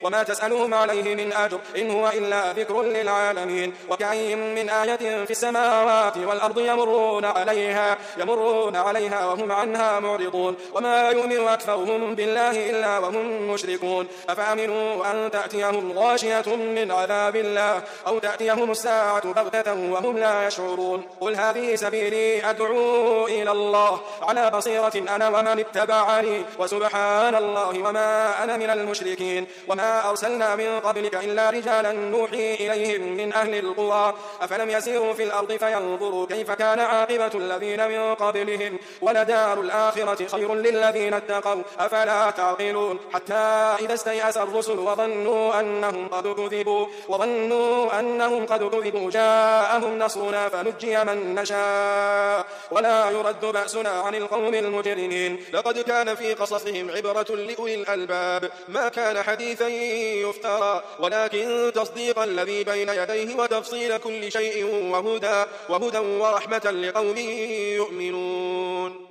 وما تسألهم عليه من أجر إن هو إلا ذكر للعالمين. وكأي من آية في السماوات والأرض يمرون عليها وهم عنها معرضون وما يؤمن أكثرهم بالله إلا وهم مشركون. أفأمنوا أن تأتيهم غاشية من عذاب الله أو تأتيهم الساعة بغتة وهم لا يشعرون. قل هذه سبيلي أدعو إلى الله على بصيرة أنا ومن اتبعني وسبحان الله وما أنا من المشركين. وما أرسلنا من قبلك إلا رجالا نوحي إليهم من أهل القرى أفلم يسيروا في الأرض فينظروا كيف كان عاقبة الذين من قبلهم ولدار الآخرة خير للذين اتقوا أفلا تعقلون. حتى إذا استيأس الرسل وظنوا أنهم قد كذبوا جاءهم نصرنا فنجي من نشاء ولا يرد بأسنا عن القوم المجرمين. لقد كان في قصصهم عبرة لأولي الألباب ما كان حديثا يفترى ولكن تصديق الذي بين يديه وتفصيل كل شيء وهدى ورحمة لقوم يؤمنون.